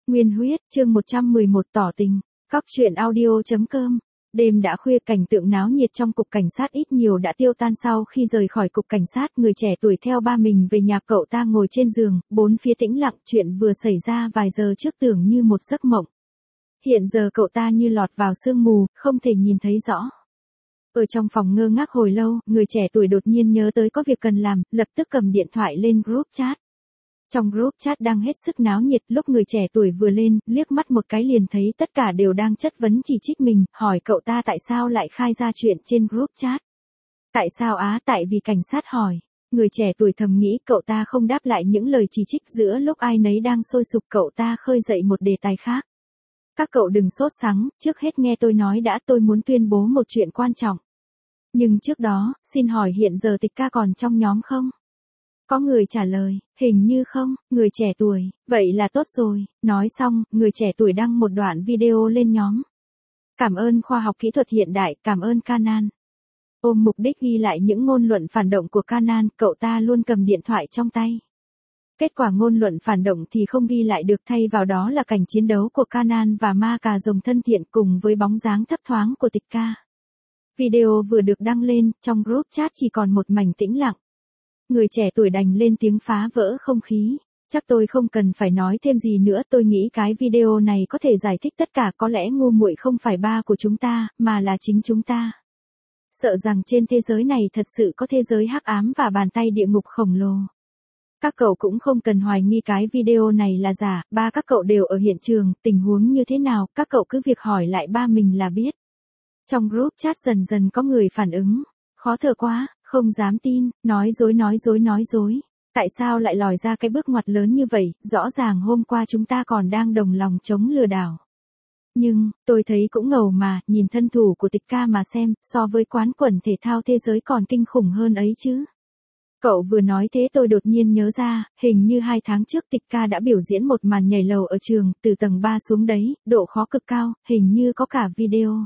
Nguyên huyết, chương 111 tỏ tình. Cóc truyện audio.com. Đêm đã khuya, cảnh tượng náo nhiệt trong cục cảnh sát ít nhiều đã tiêu tan sau khi rời khỏi cục cảnh sát. Người trẻ tuổi theo ba mình về nhà, cậu ta ngồi trên giường, bốn phía tĩnh lặng, chuyện vừa xảy ra vài giờ trước tưởng như một giấc mộng. Hiện giờ cậu ta như lọt vào sương mù, không thể nhìn thấy rõ. Ở trong phòng ngơ ngác hồi lâu, người trẻ tuổi đột nhiên nhớ tới có việc cần làm, lập tức cầm điện thoại lên group chat. Trong group chat đang hết sức náo nhiệt, lúc người trẻ tuổi vừa lên, liếc mắt một cái liền thấy tất cả đều đang chất vấn chỉ trích mình, hỏi cậu ta tại sao lại khai ra chuyện trên group chat. Tại sao tại vì cảnh sát hỏi. Người trẻ tuổi thầm nghĩ cậu ta không đáp lại những lời chỉ trích, giữa lúc ai nấy đang sôi sục cậu ta khơi dậy một đề tài khác. Các cậu đừng sốt sắng, trước hết nghe tôi nói đã, tôi muốn tuyên bố một chuyện quan trọng. Nhưng trước đó, xin hỏi hiện giờ Tịch Ca còn trong nhóm không? Có người trả lời, hình như không. Người trẻ tuổi, vậy là tốt rồi. Nói xong, người trẻ tuổi đăng một đoạn video lên nhóm. Cảm ơn khoa học kỹ thuật hiện đại, cảm ơn Canan. Ôm mục đích ghi lại những ngôn luận phản động của Canan, cậu ta luôn cầm điện thoại trong tay. Kết quả ngôn luận phản động thì không ghi lại được, thay vào đó là cảnh chiến đấu của Canan và ma cà rồng thân thiện cùng với bóng dáng thấp thoáng của Tịch Ca. Video vừa được đăng lên, trong group chat chỉ còn một mảnh tĩnh lặng. Người trẻ tuổi đành lên tiếng phá vỡ không khí. Chắc tôi không cần phải nói thêm gì nữa, tôi nghĩ cái video này có thể giải thích tất cả, có lẽ ngu muội không phải ba của chúng ta, mà là chính chúng ta. Sợ rằng trên thế giới này thật sự có thế giới hắc ám và bàn tay địa ngục khổng lồ. Các cậu cũng không cần hoài nghi cái video này là giả, ba các cậu đều ở hiện trường, tình huống như thế nào, các cậu cứ việc hỏi lại ba mình là biết. Trong group chat dần dần có người phản ứng. Khó thở quá, không dám tin, nói dối. Tại sao lại lòi ra cái bước ngoặt lớn như vậy, rõ ràng hôm qua chúng ta còn đang đồng lòng chống lừa đảo. Nhưng, tôi thấy cũng ngầu mà, nhìn thân thủ của Tịch Ca mà xem, so với quán quần thể thao thế giới còn kinh khủng hơn ấy chứ. Cậu vừa nói thế tôi đột nhiên nhớ ra, hình như 2 tháng trước Tịch Ca đã biểu diễn một màn nhảy lầu ở trường, từ tầng 3 xuống đấy, độ khó cực cao, hình như có cả video.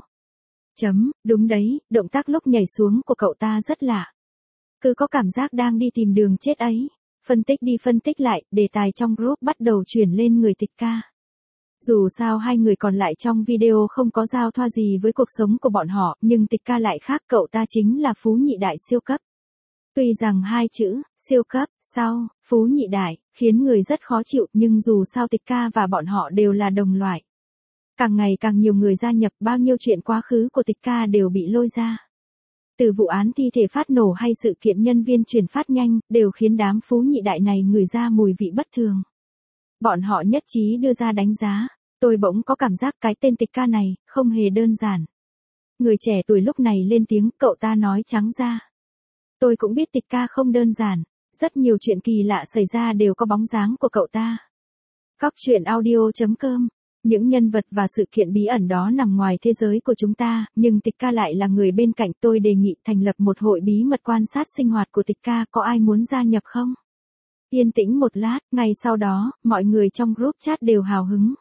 Đúng đấy, động tác lúc nhảy xuống của cậu ta rất lạ. Cứ có cảm giác đang đi tìm đường chết ấy. Phân tích đi phân tích lại, đề tài trong group bắt đầu chuyển lên người Tịch Ca. Dù sao hai người còn lại trong video không có giao thoa gì với cuộc sống của bọn họ, nhưng Tịch Ca lại khác, cậu ta chính là phú nhị đại siêu cấp. Tuy rằng hai chữ, siêu cấp, sau, phú nhị đại, khiến người rất khó chịu, nhưng dù sao Tịch Ca và bọn họ đều là đồng loại. Càng ngày càng nhiều người gia nhập, bao nhiêu chuyện quá khứ của Tịch Ca đều bị lôi ra. Từ vụ án thi thể phát nổ hay sự kiện nhân viên chuyển phát nhanh, đều khiến đám phú nhị đại này ngửi ra mùi vị bất thường. Bọn họ nhất trí đưa ra đánh giá. Tôi bỗng có cảm giác cái tên Tịch Ca này, không hề đơn giản. Người trẻ tuổi lúc này lên tiếng, cậu ta nói trắng ra. Tôi cũng biết Tịch Ca không đơn giản. Rất nhiều chuyện kỳ lạ xảy ra đều có bóng dáng của cậu ta. Cóc truyện audio.com. Những nhân vật và sự kiện bí ẩn đó nằm ngoài thế giới của chúng ta, nhưng Tịch Ca lại là người bên cạnh. Tôi đề nghị thành lập một hội bí mật quan sát sinh hoạt của Tịch Ca, có ai muốn gia nhập không? Yên tĩnh một lát, ngay sau đó, mọi người trong group chat đều hào hứng.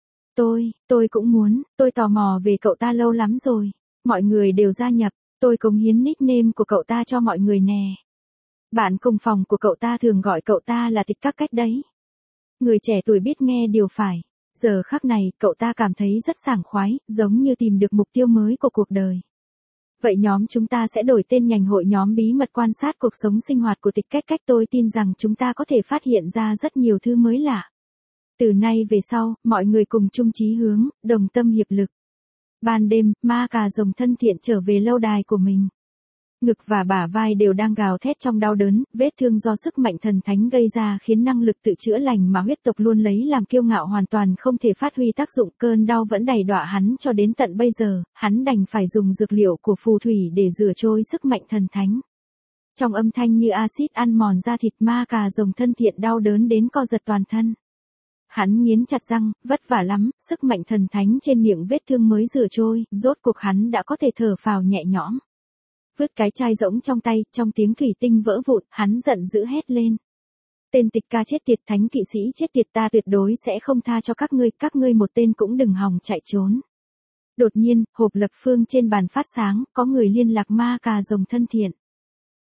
Tôi cũng muốn, tôi tò mò về cậu ta lâu lắm rồi. Mọi người đều gia nhập, tôi cống hiến nickname của cậu ta cho mọi người nè. Bạn cùng phòng của cậu ta thường gọi cậu ta là Tịch Các cách đấy. Người trẻ tuổi biết nghe điều phải. Giờ khắc này, cậu ta cảm thấy rất sảng khoái, giống như tìm được mục tiêu mới của cuộc đời. Vậy nhóm chúng ta sẽ đổi tên nhành hội nhóm bí mật quan sát cuộc sống sinh hoạt của Tịch Cách. Tôi tin rằng chúng ta có thể phát hiện ra rất nhiều thứ mới lạ. Từ nay về sau, mọi người cùng chung chí hướng, đồng tâm hiệp lực. Ban đêm, ma cà rồng thân thiện trở về lâu đài của mình. Ngực và bả vai đều đang gào thét trong đau đớn, vết thương do sức mạnh thần thánh gây ra khiến năng lực tự chữa lành mà huyết tộc luôn lấy làm kiêu ngạo hoàn toàn không thể phát huy tác dụng, cơn đau vẫn đày đọa hắn cho đến tận bây giờ, hắn đành phải dùng dược liệu của phù thủy để rửa trôi sức mạnh thần thánh. Trong âm thanh như axit ăn mòn da thịt, ma cà rồng thân thiện đau đớn đến co giật toàn thân. Hắn nghiến chặt răng, vất vả lắm, sức mạnh thần thánh trên miệng vết thương mới rửa trôi, rốt cuộc hắn đã có thể thở phào nhẹ nhõm. Vứt cái chai rỗng trong tay, trong tiếng thủy tinh vỡ vụn, hắn giận dữ hét lên. Tên Tịch Ca chết tiệt, thánh kỵ sĩ chết tiệt, ta tuyệt đối sẽ không tha cho các ngươi một tên cũng đừng hòng chạy trốn. Đột nhiên, hộp lập phương trên bàn phát sáng, có người liên lạc ma cà rồng thân thiện.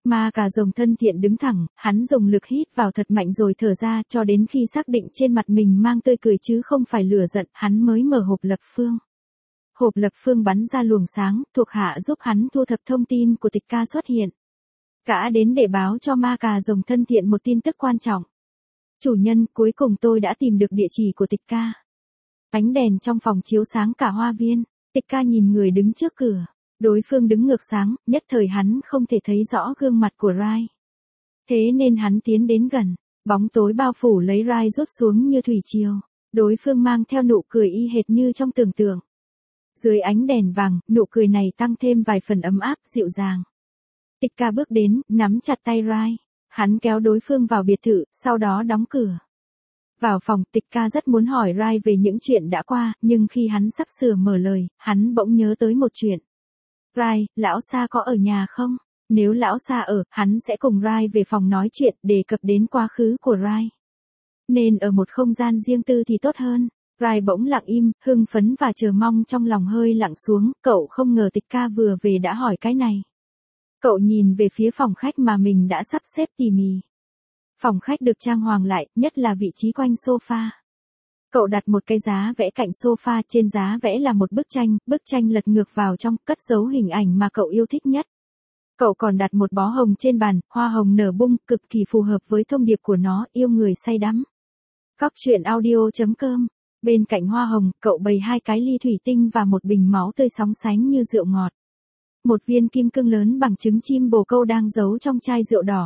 Ma cà rồng thân thiện đứng thẳng, hắn dùng lực hít vào thật mạnh rồi thở ra cho đến khi xác định trên mặt mình mang tươi cười chứ không phải lửa giận, hắn mới mở hộp lập phương. Hộp lập phương bắn ra luồng sáng, thuộc hạ giúp hắn thu thập thông tin của Tịch Ca xuất hiện. Gã đến để báo cho ma cà rồng thân thiện một tin tức quan trọng. Chủ nhân, cuối cùng tôi đã tìm được địa chỉ của Tịch Ca. Ánh đèn trong phòng chiếu sáng cả hoa viên, Tịch Ca nhìn người đứng trước cửa. Đối phương đứng ngược sáng, nhất thời hắn không thể thấy rõ gương mặt của Rai. Thế nên hắn tiến đến gần, bóng tối bao phủ lấy Rai rút xuống như thủy triều. Đối phương mang theo nụ cười y hệt như trong tưởng tượng. Dưới ánh đèn vàng, nụ cười này tăng thêm vài phần ấm áp, dịu dàng. Tịch Ca bước đến, nắm chặt tay Rai. Hắn kéo đối phương vào biệt thự, sau đó đóng cửa. Vào phòng, Tịch Ca rất muốn hỏi Rai về những chuyện đã qua, nhưng khi hắn sắp sửa mở lời, hắn bỗng nhớ tới một chuyện. Rai, lão Sa có ở nhà không? Nếu lão Sa ở, hắn sẽ cùng Rai về phòng nói chuyện, đề cập đến quá khứ của Rai. Nên ở một không gian riêng tư thì tốt hơn. Rai bỗng lặng im, hưng phấn và chờ mong trong lòng hơi lặng xuống, cậu không ngờ Tịch Ca vừa về đã hỏi cái này. Cậu nhìn về phía phòng khách mà mình đã sắp xếp tỉ mỉ. Phòng khách được trang hoàng lại, nhất là vị trí quanh sofa. Cậu đặt một cái giá vẽ cạnh sofa, trên giá vẽ là một bức tranh lật ngược vào trong, cất giấu hình ảnh mà cậu yêu thích nhất. Cậu còn đặt một bó hồng trên bàn, hoa hồng nở bung, cực kỳ phù hợp với thông điệp của nó, yêu người say đắm. Cóc truyện audio.com. Bên cạnh hoa hồng, cậu bày 2 cái ly thủy tinh và một bình máu tươi sóng sánh như rượu ngọt. Một viên kim cương lớn bằng trứng chim bồ câu đang giấu trong chai rượu đỏ.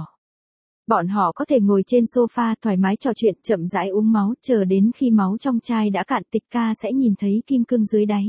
Bọn họ có thể ngồi trên sofa thoải mái trò chuyện, chậm rãi uống máu, chờ đến khi máu trong chai đã cạn, Tịch Ca sẽ nhìn thấy kim cương dưới đáy.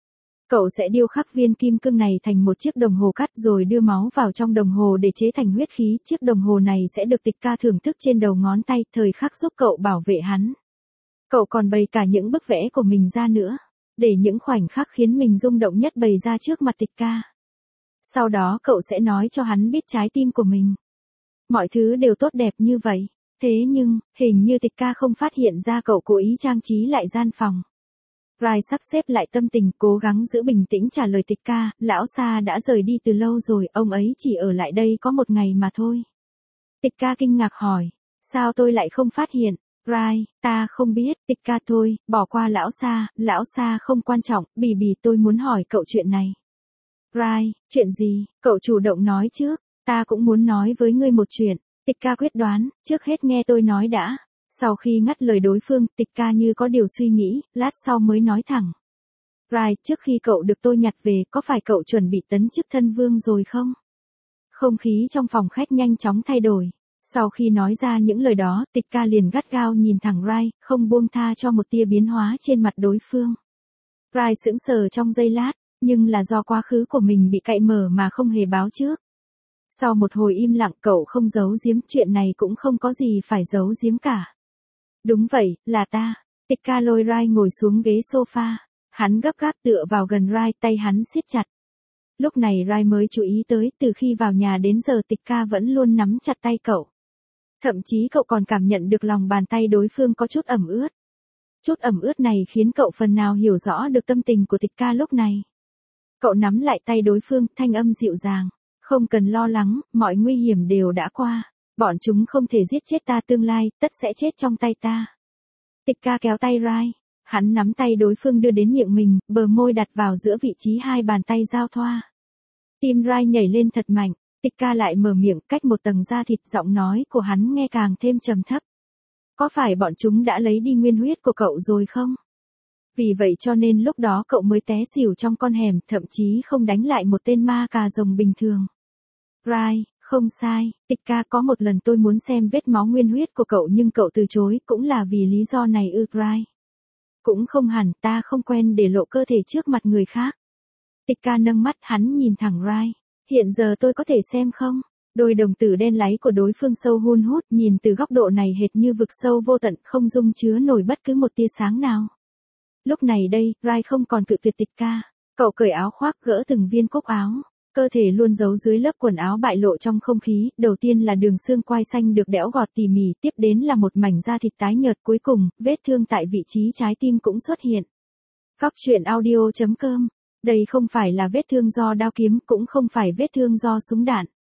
Cậu sẽ điêu khắc viên kim cương này thành một chiếc đồng hồ cắt rồi đưa máu vào trong đồng hồ để chế thành huyết khí. Chiếc đồng hồ này sẽ được Tịch Ca thưởng thức trên đầu ngón tay, thời khắc giúp cậu bảo vệ hắn. Cậu còn bày cả những bức vẽ của mình ra nữa, để những khoảnh khắc khiến mình rung động nhất bày ra trước mặt Tịch Ca. Sau đó cậu sẽ nói cho hắn biết trái tim của mình. Mọi thứ đều tốt đẹp như vậy. Thế nhưng, hình như Tịch Ca không phát hiện ra cậu cố ý trang trí lại gian phòng. Rai sắp xếp lại tâm tình, cố gắng giữ bình tĩnh trả lời Tịch Ca, lão Sa đã rời đi từ lâu rồi, ông ấy chỉ ở lại đây có 1 ngày mà thôi. Tịch Ca kinh ngạc hỏi, sao tôi lại không phát hiện? Rai, ta không biết. Tịch Ca thôi, bỏ qua lão Sa không quan trọng, bì tôi muốn hỏi cậu chuyện này. Rai, chuyện gì? Cậu chủ động nói trước. Ta cũng muốn nói với ngươi một chuyện. Tịch Ca quyết đoán, trước hết nghe tôi nói đã. Sau khi ngắt lời đối phương, Tịch Ca như có điều suy nghĩ, lát sau mới nói thẳng. Rai, trước khi cậu được tôi nhặt về, có phải cậu chuẩn bị tấn chức thân vương rồi không? Không khí trong phòng khách nhanh chóng thay đổi. Sau khi nói ra những lời đó, Tịch Ca liền gắt gao nhìn thẳng Rai, không buông tha cho một tia biến hóa trên mặt đối phương. Rai sững sờ trong giây lát, nhưng là do quá khứ của mình bị cậy mở mà không hề báo trước. Sau một hồi im lặng, cậu không giấu giếm, chuyện này cũng không có gì phải giấu giếm cả. Đúng vậy, là ta. Tịch Ca lôi Rai ngồi xuống ghế sofa. Hắn gấp gáp tựa vào gần Rai, tay hắn siết chặt. Lúc này Rai mới chú ý tới, từ khi vào nhà đến giờ Tịch Ca vẫn luôn nắm chặt tay cậu. Thậm chí cậu còn cảm nhận được lòng bàn tay đối phương có chút ẩm ướt. Chút ẩm ướt này khiến cậu phần nào hiểu rõ được tâm tình của Tịch Ca lúc này. Cậu nắm lại tay đối phương, thanh âm dịu dàng. Không cần lo lắng, mọi nguy hiểm đều đã qua. Bọn chúng không thể giết chết ta, tương lai, tất sẽ chết trong tay ta. Tịch Ca kéo tay Rai. Hắn nắm tay đối phương đưa đến miệng mình, bờ môi đặt vào giữa vị trí 2 bàn tay giao thoa. Tim Rai nhảy lên thật mạnh. Tịch Ca lại mở miệng, cách một tầng da thịt, giọng nói của hắn nghe càng thêm trầm thấp. Có phải bọn chúng đã lấy đi nguyên huyết của cậu rồi không? Vì vậy cho nên lúc đó cậu mới té xỉu trong con hẻm, thậm chí không đánh lại một tên ma cà rồng bình thường. Rai, không sai, Tịch Ca, có một lần tôi muốn xem vết máu nguyên huyết của cậu nhưng cậu từ chối, cũng là vì lý do này ư? Rai. Cũng không hẳn, ta không quen để lộ cơ thể trước mặt người khác. Tịch Ca nâng mắt, hắn nhìn thẳng Rai. Hiện giờ tôi có thể xem không? Đôi đồng tử đen láy của đối phương sâu hun hút, nhìn từ góc độ này hệt như vực sâu vô tận, không dung chứa nổi bất cứ một tia sáng nào. Lúc này đây, Rai không còn cự tuyệt Tịch Ca. Cậu cởi áo khoác, gỡ từng viên cúc áo. Cơ thể luôn giấu dưới lớp quần áo bại lộ trong không khí, đầu tiên là đường xương quai xanh được đẽo gọt tỉ mỉ, tiếp đến là một mảnh da thịt tái nhợt, cuối cùng, vết thương tại vị trí trái tim cũng xuất hiện. Cóc truyện audio.com. Đây không phải là vết thương do đao kiếm, cũng không phải vết thương do súng đạn.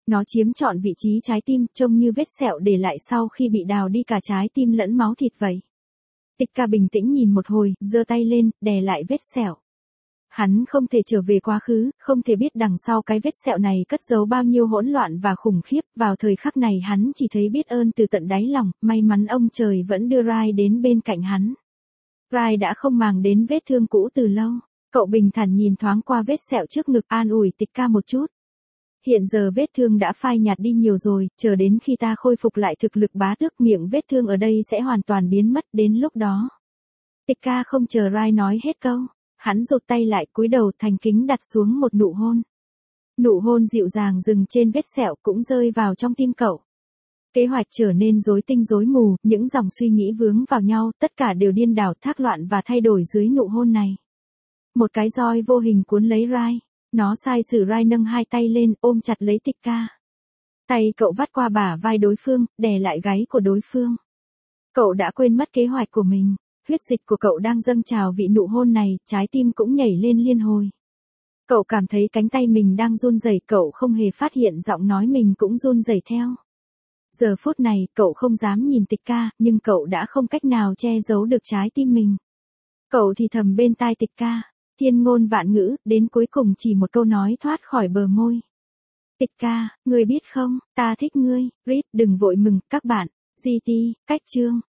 Nó chiếm trọn vị trí trái tim, trông như vết sẹo để lại sau khi bị đào đi cả trái tim lẫn máu thịt vậy. Tịch ca bình tĩnh nhìn một hồi, giơ tay lên, đè lại vết sẹo. Hắn không thể trở về quá khứ, không thể biết đằng sau cái vết sẹo này cất giấu bao nhiêu hỗn loạn và khủng khiếp. Vào thời khắc này hắn chỉ thấy biết ơn từ tận đáy lòng, may mắn ông trời vẫn đưa Rai đến bên cạnh hắn. Rai đã không màng đến vết thương cũ từ lâu. Cậu bình thản nhìn thoáng qua vết sẹo trước ngực, an ủi Tịch ca một chút. Hiện giờ vết thương đã phai nhạt đi nhiều rồi, chờ đến khi ta khôi phục lại thực lực bá tước, miệng vết thương ở đây sẽ hoàn toàn biến mất, đến lúc đó. Tịch ca không chờ Rai nói hết câu. Hắn rụt tay lại, cúi đầu thành kính đặt xuống một nụ hôn. Nụ hôn dịu dàng dừng trên vết sẹo cũng rơi vào trong tim cậu. Kế hoạch trở nên rối tinh rối mù, những dòng suy nghĩ vướng vào nhau, tất cả đều điên đảo thác loạn và thay đổi dưới nụ hôn này. Một cái roi vô hình cuốn lấy Rai. Nó sai sử Rai nâng hai tay lên, ôm chặt lấy Tịch ca. Tay cậu vắt qua bả vai đối phương, đè lại gáy của đối phương. Cậu đã quên mất kế hoạch của mình. Huyết dịch của cậu đang dâng trào vì nụ hôn này, trái tim cũng nhảy lên liên hồi. Cậu cảm thấy cánh tay mình đang run rẩy, cậu không hề phát hiện giọng nói mình cũng run rẩy theo. Giờ phút này, cậu không dám nhìn Tịch ca, nhưng cậu đã không cách nào che giấu được trái tim mình. Cậu thì thầm bên tai Tịch ca, thiên ngôn vạn ngữ, đến cuối cùng chỉ một câu nói thoát khỏi bờ môi. Tịch ca, ngươi biết không, ta thích ngươi, Reed đừng vội mừng, các bạn, GT, cách chương.